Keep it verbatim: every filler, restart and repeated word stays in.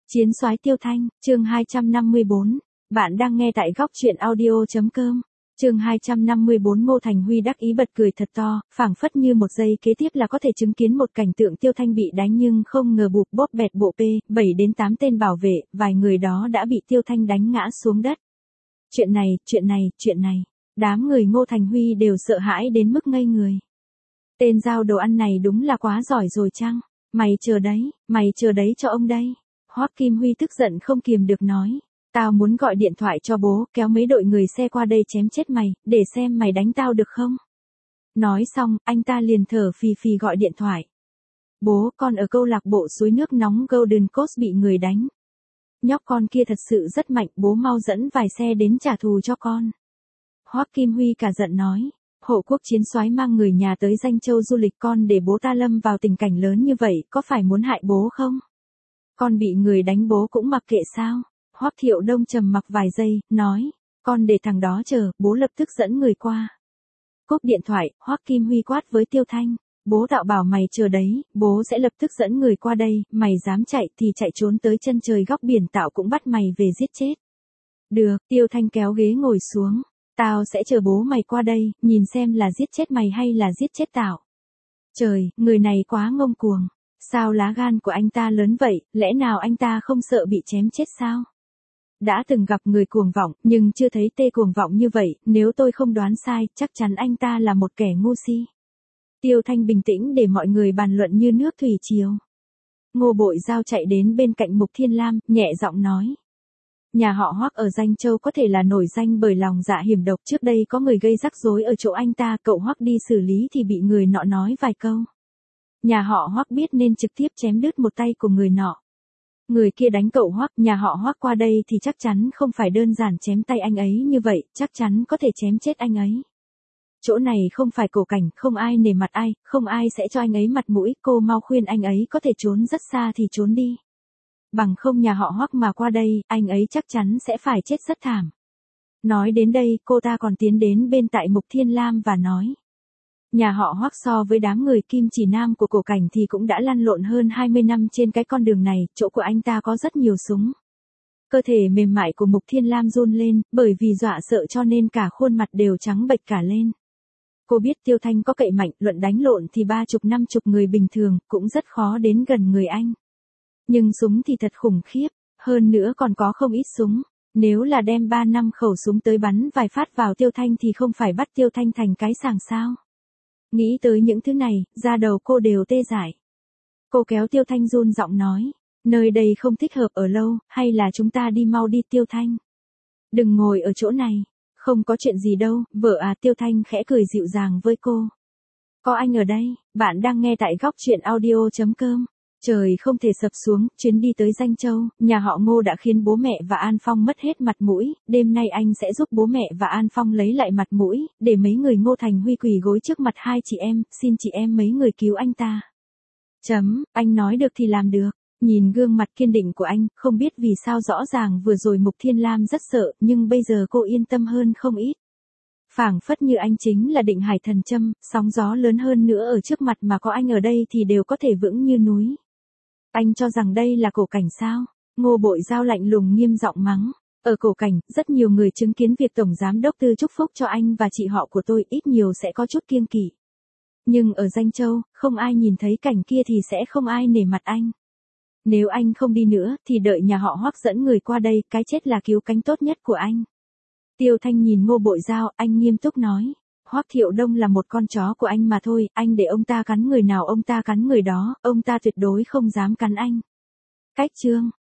Chiến soái Tiêu Thanh, chương hai trăm năm mươi bốn. Bạn đang nghe tại góc truyện audio.com. Chương hai trăm năm mươi bốn. Ngô Thành Huy đắc ý bật cười thật to, phảng phất như một giây kế tiếp là có thể chứng kiến một cảnh tượng Tiêu Thanh bị đánh, nhưng không ngờ bụp bóp bẹt bộ P, bảy đến tám tên bảo vệ, vài người đó đã bị Tiêu Thanh đánh ngã xuống đất. Chuyện này, chuyện này, chuyện này. Đám người Ngô Thành Huy đều sợ hãi đến mức ngây người. Tên giao đồ ăn này đúng là quá giỏi rồi chăng? Mày chờ đấy, mày chờ đấy cho ông đây. Hoắc Kim Huy tức giận không kiềm được nói. Tao muốn gọi điện thoại cho bố, kéo mấy đội người xe qua đây chém chết mày, để xem mày đánh tao được không? Nói xong, anh ta liền thở phì phì gọi điện thoại. Bố, con ở câu lạc bộ suối nước nóng Golden Coast bị người đánh. Nhóc con kia thật sự rất mạnh, bố mau dẫn vài xe đến trả thù cho con. Hoắc Kim Huy cả giận nói. Hộ quốc chiến soái mang người nhà tới Danh Châu du lịch, con để bố ta lâm vào tình cảnh lớn như vậy, có phải muốn hại bố không? Con bị người đánh bố cũng mặc kệ sao? Hoắc Thiệu Đông trầm mặc vài giây, nói, con để thằng đó chờ, bố lập tức dẫn người qua. Cúp điện thoại, Hoắc Kim Huy quát với Tiêu Thanh, bố tạo bảo mày chờ đấy, bố sẽ lập tức dẫn người qua đây, mày dám chạy thì chạy trốn tới chân trời góc biển, tạo cũng bắt mày về giết chết. Được, Tiêu Thanh kéo ghế ngồi xuống, tao sẽ chờ bố mày qua đây, nhìn xem là giết chết mày hay là giết chết tạo. Trời, người này quá ngông cuồng. Sao lá gan của anh ta lớn vậy, lẽ nào anh ta không sợ bị chém chết sao? Đã từng gặp người cuồng vọng, nhưng chưa thấy tê cuồng vọng như vậy, nếu tôi không đoán sai, chắc chắn anh ta là một kẻ ngu si. Tiêu Thanh bình tĩnh để mọi người bàn luận như nước thủy triều. Ngô Bội Giao chạy đến bên cạnh Mục Thiên Lam, nhẹ giọng nói. Nhà họ Hoắc ở Danh Châu có thể là nổi danh bởi lòng dạ hiểm độc, trước đây có người gây rắc rối ở chỗ anh ta, cậu Hoắc đi xử lý thì bị người nọ nói vài câu. Nhà họ Hoắc biết nên trực tiếp chém đứt một tay của người nọ. Người kia đánh cậu Hoắc, nhà họ Hoắc qua đây thì chắc chắn không phải đơn giản chém tay anh ấy như vậy, chắc chắn có thể chém chết anh ấy. Chỗ này không phải cổ cảnh, không ai nể mặt ai, không ai sẽ cho anh ấy mặt mũi, cô mau khuyên anh ấy có thể trốn rất xa thì trốn đi. Bằng không nhà họ Hoắc mà qua đây, anh ấy chắc chắn sẽ phải chết rất thảm. Nói đến đây, cô ta còn tiến đến bên tại Mục Thiên Lam và nói. Nhà họ Hoắc so với đám người Kim Chỉ Nam của cổ cảnh thì cũng đã lăn lộn hơn hai mươi năm trên cái con đường này, chỗ của anh ta có rất nhiều súng. Cơ thể mềm mại của Mục Thiên Lam run lên, bởi vì dọa sợ cho nên cả khuôn mặt đều trắng bệch cả lên. Cô biết Tiêu Thanh có cậy mạnh, luận đánh lộn thì ba chục năm chục người bình thường, cũng rất khó đến gần người anh. Nhưng súng thì thật khủng khiếp, hơn nữa còn có không ít súng. Nếu là đem ba năm khẩu súng tới bắn vài phát vào Tiêu Thanh thì không phải bắt Tiêu Thanh thành cái sàng sao. Nghĩ tới những thứ này, da đầu cô đều tê dại. Cô kéo Tiêu Thanh run giọng nói, nơi đây không thích hợp ở lâu, hay là chúng ta đi mau đi Tiêu Thanh. Đừng ngồi ở chỗ này, không có chuyện gì đâu, vợ à. Tiêu Thanh khẽ cười dịu dàng với cô. Có anh ở đây, bạn đang nghe tại góc truyện audio.com. Trời không thể sập xuống, chuyến đi tới Danh Châu, nhà họ Ngô đã khiến bố mẹ và An Phong mất hết mặt mũi, đêm nay anh sẽ giúp bố mẹ và An Phong lấy lại mặt mũi, để mấy người Ngô Thành Huy quỳ gối trước mặt hai chị em, xin chị em mấy người cứu anh ta. Chấm, anh nói được thì làm được. Nhìn gương mặt kiên định của anh, không biết vì sao rõ ràng vừa rồi Mục Thiên Lam rất sợ, nhưng bây giờ cô yên tâm hơn không ít. Phảng phất như anh chính là định hải thần châm, sóng gió lớn hơn nữa ở trước mặt mà có anh ở đây thì đều có thể vững như núi. Anh cho rằng đây là cổ cảnh sao? Ngô Bội Giao lạnh lùng nghiêm giọng mắng. Ở cổ cảnh, rất nhiều người chứng kiến việc Tổng Giám Đốc Tư chúc phúc cho anh và chị họ của tôi, ít nhiều sẽ có chút kiêng kỵ. Nhưng ở Danh Châu, không ai nhìn thấy cảnh kia thì sẽ không ai nể mặt anh. Nếu anh không đi nữa, thì đợi nhà họ Hoắc dẫn người qua đây, cái chết là cứu cánh tốt nhất của anh. Tiêu Thanh nhìn Ngô Bội Giao, anh nghiêm túc nói. Hoắc Thiệu Đông là một con chó của anh mà thôi, anh để ông ta cắn người nào ông ta cắn người đó, ông ta tuyệt đối không dám cắn anh. Cách chương,